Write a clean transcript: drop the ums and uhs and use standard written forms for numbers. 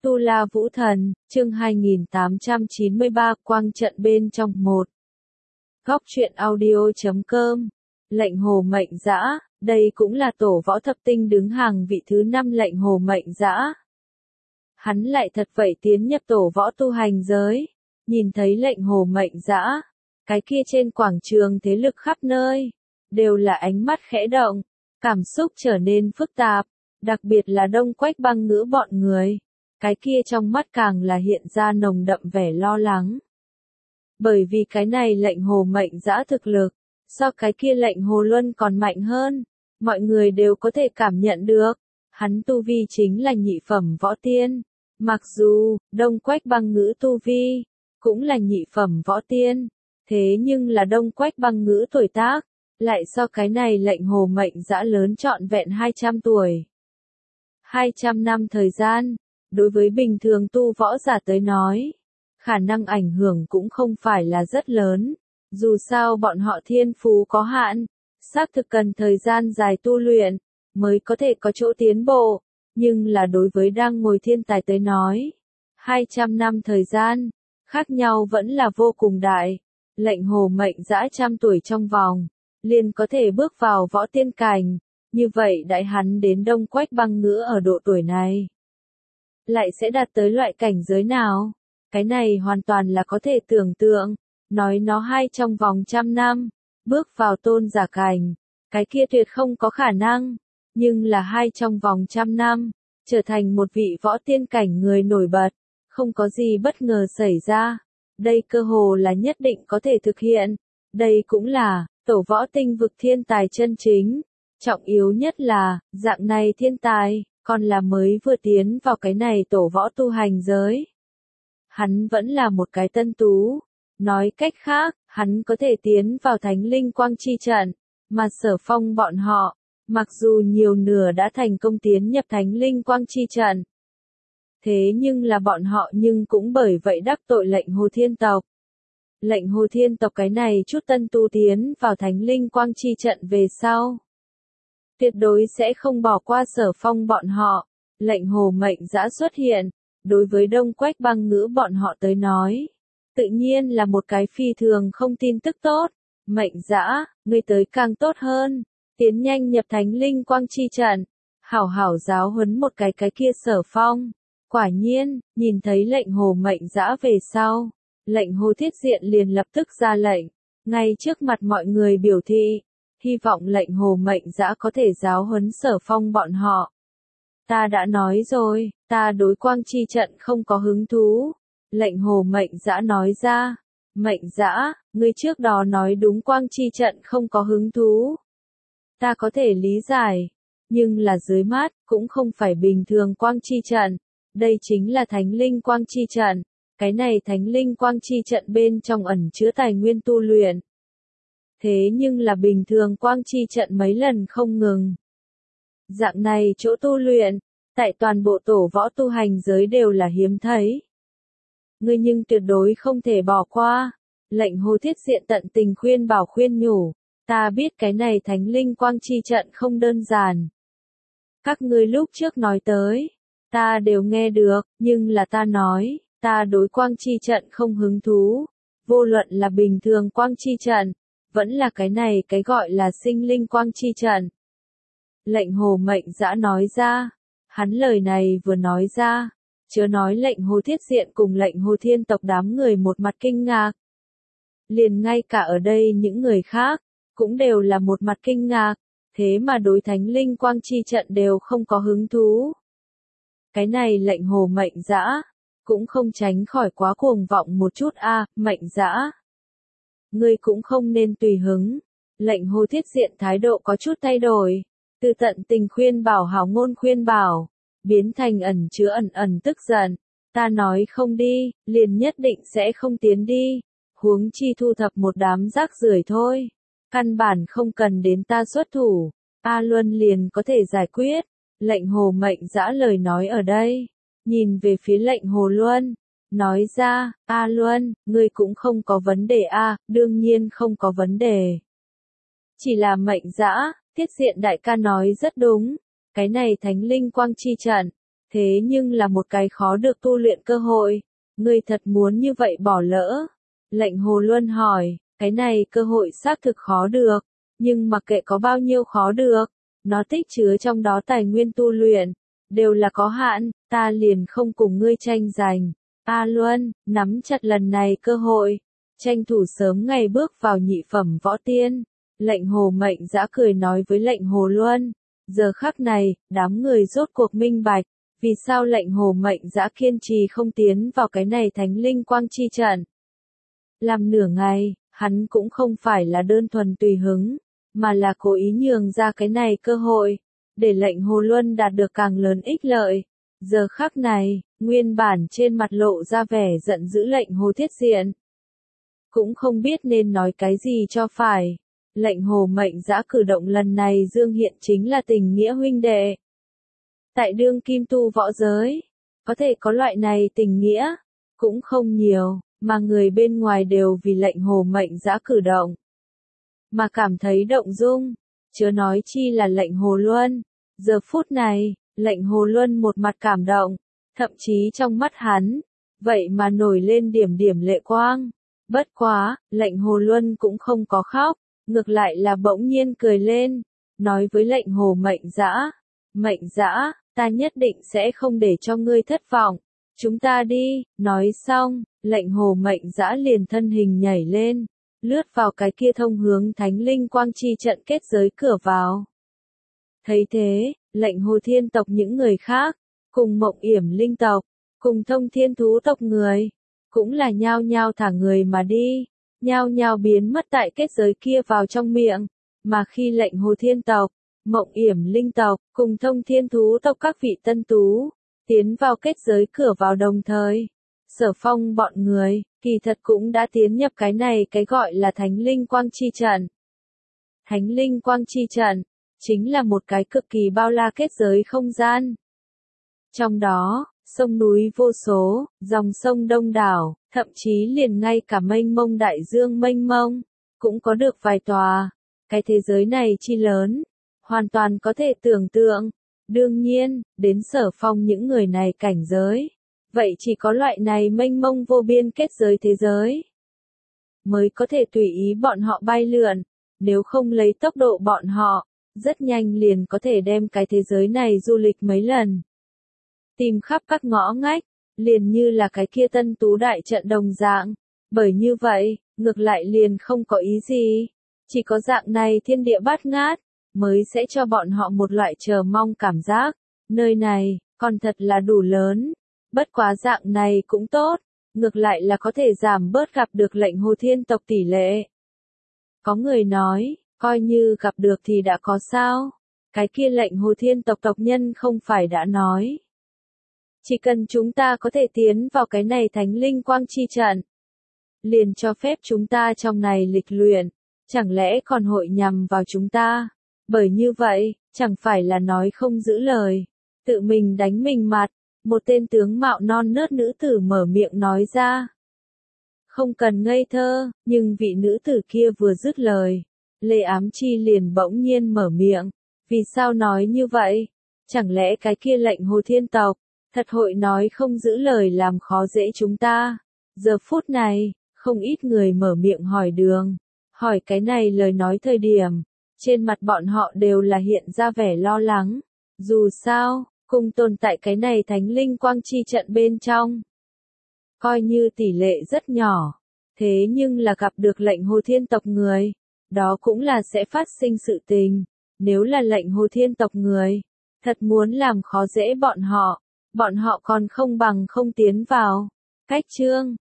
Tu La Vũ Thần, chương 2893, quang trận bên trong 1. Góc truyện audio.com. Lệnh Hồ Mệnh Dã, đây cũng là tổ võ thập tinh đứng hàng vị thứ 5 Lệnh Hồ Mệnh Dã. Hắn lại thật vậy tiến nhập tổ võ tu hành giới, nhìn thấy Lệnh Hồ Mệnh Dã, cái kia trên quảng trường thế lực khắp nơi, đều là ánh mắt khẽ động, cảm xúc trở nên phức tạp, đặc biệt là Đông Quách Băng Ngữ bọn người. Cái kia trong mắt càng là hiện ra nồng đậm vẻ lo lắng. Bởi vì cái này Lệnh Hồ Mệnh Dã thực lực, so cái kia Lệnh Hồ Luân còn mạnh hơn, mọi người đều có thể cảm nhận được, hắn tu vi chính là nhị phẩm võ tiên, mặc dù Đông Quách Băng Ngữ tu vi cũng là nhị phẩm võ tiên, thế nhưng là Đông Quách Băng Ngữ tuổi tác lại so cái này Lệnh Hồ Mệnh Dã lớn trọn vẹn 200 tuổi. 200 năm thời gian. Đối với bình thường tu võ giả tới nói, khả năng ảnh hưởng cũng không phải là rất lớn, dù sao bọn họ thiên phú có hạn, xác thực cần thời gian dài tu luyện, mới có thể có chỗ tiến bộ, nhưng là đối với đang ngồi thiên tài tới nói, 200 năm thời gian, khác nhau vẫn là vô cùng đại, Lệnh Hồ Mệnh Dã 100 tuổi trong vòng, liền có thể bước vào võ tiên cảnh, như vậy đại hắn đến Đông Quách Băng Ngữ ở độ tuổi này. Lại sẽ đạt tới loại cảnh giới nào? Cái này hoàn toàn là có thể tưởng tượng, nói nó hay trong vòng 100 năm, bước vào tôn giả cảnh, cái kia tuyệt không có khả năng, nhưng là hay trong vòng 100 năm, trở thành một vị võ tiên cảnh người nổi bật, không có gì bất ngờ xảy ra, đây cơ hồ là nhất định có thể thực hiện, đây cũng là tổ võ tinh vực thiên tài chân chính, trọng yếu nhất là, dạng này thiên tài còn là mới vừa tiến vào cái này tổ võ tu hành giới. Hắn vẫn là một cái tân tú, nói cách khác, hắn có thể tiến vào thánh linh quang chi trận, mà Sở Phong bọn họ, mặc dù nhiều nửa đã thành công tiến nhập thánh linh quang chi trận. Thế nhưng là bọn họ nhưng cũng bởi vậy đắc tội Lệnh Hồ Thiên tộc. Lệnh Hồ Thiên tộc cái này chút tân tu tiến vào thánh linh quang chi trận về sau. Tuyệt đối sẽ không bỏ qua Sở Phong bọn họ, Lệnh Hồ Mệnh Dã xuất hiện, đối với Đông Quách Băng Ngữ bọn họ tới nói, tự nhiên là một cái phi thường không tin tức tốt, Mệnh Dã, ngươi tới càng tốt hơn, tiến nhanh nhập thánh linh quang chi trận, hảo hảo giáo huấn một cái kia Sở Phong. Quả nhiên, nhìn thấy Lệnh Hồ Mệnh Dã về sau, Lệnh Hồ Thiết Diện liền lập tức ra lệnh, ngay trước mặt mọi người biểu thị. Hy vọng Lệnh Hồ Mệnh Dã có thể giáo huấn Sở Phong bọn họ. Ta đã nói rồi, ta đối quang chi trận không có hứng thú. Lệnh Hồ Mệnh Dã nói ra. Mệnh Dã, ngươi trước đó nói đúng quang chi trận không có hứng thú. Ta có thể lý giải. Nhưng là dưới mắt, cũng không phải bình thường quang chi trận. Đây chính là thánh linh quang chi trận. Cái này thánh linh quang chi trận bên trong ẩn chứa tài nguyên tu luyện. Thế nhưng là bình thường quang chi trận mấy lần không ngừng. Dạng này chỗ tu luyện, tại toàn bộ tổ võ tu hành giới đều là hiếm thấy. Ngươi nhưng tuyệt đối không thể bỏ qua. Lệnh Hồ Thiết Diện tận tình khuyên bảo khuyên nhủ. Ta biết cái này thánh linh quang chi trận không đơn giản. Các ngươi lúc trước nói tới, ta đều nghe được, nhưng là ta nói, ta đối quang chi trận không hứng thú. Vô luận là bình thường quang chi trận, vẫn là cái này cái gọi là sinh linh quang chi trận. Lệnh Hồ Mệnh Dã nói ra, hắn lời này vừa nói ra, chớ nói Lệnh Hồ Thiết Diện cùng Lệnh Hồ Thiên tộc đám người một mặt kinh ngạc. Liền ngay cả ở đây những người khác, cũng đều là một mặt kinh ngạc, thế mà đối thánh linh quang chi trận đều không có hứng thú. Cái này Lệnh Hồ Mệnh Dã, cũng không tránh khỏi quá cuồng vọng một chút Mệnh Dã. Ngươi cũng không nên tùy hứng. Lệnh Hồ Thiết Diện thái độ có chút thay đổi, từ tận tình khuyên bảo hảo ngôn khuyên bảo, biến thành ẩn chứa ẩn tức giận. Ta nói không đi, liền nhất định sẽ không tiến đi, huống chi thu thập một đám rác rưởi thôi. Căn bản không cần đến ta xuất thủ, A Luân liền có thể giải quyết. Lệnh Hồ Mệnh Dã lời nói ở đây, nhìn về phía Lệnh Hồ Luân. Nói ra, A Luân, ngươi cũng không có vấn đề đương nhiên không có vấn đề. Chỉ là Mệnh Dã, Thiết Diện đại ca nói rất đúng, cái này thánh linh quang chi trận, thế nhưng là một cái khó được tu luyện cơ hội, ngươi thật muốn như vậy bỏ lỡ? Lệnh Hồ Luân hỏi, cái này cơ hội xác thực khó được, nhưng mặc kệ có bao nhiêu khó được, nó tích chứa trong đó tài nguyên tu luyện, đều là có hạn, ta liền không cùng ngươi tranh giành. A Luân, nắm chặt lần này cơ hội, tranh thủ sớm ngày bước vào nhị phẩm võ tiên. Lệnh Hồ Mệnh Dã cười nói với lệnh Hồ Luân. Giờ khắc này, đám người rốt cuộc minh bạch, vì sao lệnh Hồ Mệnh Dã kiên trì không tiến vào cái này thánh linh quang chi trận. Làm nửa ngày, hắn cũng không phải là đơn thuần tùy hứng, mà là cố ý nhường ra cái này cơ hội, để lệnh Hồ Luân đạt được càng lớn ích lợi. Giờ khắc này, nguyên bản trên mặt lộ ra vẻ giận dữ lệnh Hồ Thiết Diện. Cũng không biết nên nói cái gì cho phải. Lệnh Hồ Mệnh Dã cử động lần này dương hiện chính là tình nghĩa huynh đệ. Tại đương kim tu võ giới, có thể có loại này tình nghĩa, cũng không nhiều, mà người bên ngoài đều vì lệnh Hồ Mệnh Dã cử động mà cảm thấy động dung, chớ nói chi là lệnh Hồ Luân. Giờ phút này, lệnh Hồ Luân một mặt cảm động, thậm chí trong mắt hắn, vậy mà nổi lên điểm điểm lệ quang. Bất quá, lệnh Hồ Luân cũng không có khóc, ngược lại là bỗng nhiên cười lên, nói với lệnh Hồ Mệnh Dã, ta nhất định sẽ không để cho ngươi thất vọng, chúng ta đi. Nói xong, lệnh Hồ Mệnh Dã liền thân hình nhảy lên, lướt vào cái kia thông hướng thánh linh quang chi trận kết giới cửa vào. Thấy thế, lệnh Hồ Thiên tộc những người khác, cùng Mộng Yểm linh tộc, cùng Thông Thiên thú tộc người, cũng là nhao nhao thả người mà đi, nhao nhao biến mất tại kết giới kia vào trong miệng, mà khi lệnh Hồ Thiên tộc, Mộng Yểm linh tộc, cùng Thông Thiên thú tộc các vị tân tú, tiến vào kết giới cửa vào đồng thời, Sở Phong bọn người, kỳ thật cũng đã tiến nhập cái này cái gọi là Thánh Linh Quang Chi Trận. Thánh Linh Quang Chi Trận, chính là một cái cực kỳ bao la kết giới không gian. Trong đó, sông núi vô số, dòng sông đông đảo, thậm chí liền ngay cả mênh mông đại dương mênh mông, cũng có được vài tòa. Cái thế giới này chi lớn, hoàn toàn có thể tưởng tượng. Đương nhiên, đến Sở Phong những người này cảnh giới, vậy chỉ có loại này mênh mông vô biên kết giới thế giới mới có thể tùy ý bọn họ bay lượn, nếu không lấy tốc độ bọn họ, rất nhanh liền có thể đem cái thế giới này du lịch mấy lần. Tìm khắp các ngõ ngách, liền như là cái kia tân tú đại trận đồng dạng, bởi như vậy, ngược lại liền không có ý gì, chỉ có dạng này thiên địa bát ngát, mới sẽ cho bọn họ một loại chờ mong cảm giác, nơi này, còn thật là đủ lớn, bất quá dạng này cũng tốt, ngược lại là có thể giảm bớt gặp được lệnh Hồ Thiên tộc tỷ lệ. Có người nói, coi như gặp được thì đã có sao, cái kia lệnh Hồ Thiên tộc tộc nhân không phải đã nói. Chỉ cần chúng ta có thể tiến vào cái này thánh linh quang chi trận, liền cho phép chúng ta trong này lịch luyện, chẳng lẽ còn hội nhằm vào chúng ta, bởi như vậy, chẳng phải là nói không giữ lời, tự mình đánh mình mặt, một tên tướng mạo non nớt nữ tử mở miệng nói ra. Không cần ngây thơ, nhưng vị nữ tử kia vừa dứt lời, Lê Ám Chi liền bỗng nhiên mở miệng, vì sao nói như vậy, chẳng lẽ cái kia lệnh Hồ Thiên tộc, thật hội nói không giữ lời làm khó dễ chúng ta. Giờ phút này, không ít người mở miệng hỏi đường, hỏi cái này lời nói thời điểm, trên mặt bọn họ đều là hiện ra vẻ lo lắng, dù sao, cùng tồn tại cái này thánh linh quang chi trận bên trong. Coi như tỷ lệ rất nhỏ, thế nhưng là gặp được lệnh Hồ Thiên tộc người, đó cũng là sẽ phát sinh sự tình, nếu là lệnh Hồ Thiên tộc người, thật muốn làm khó dễ bọn họ còn không bằng không tiến vào. Cách chương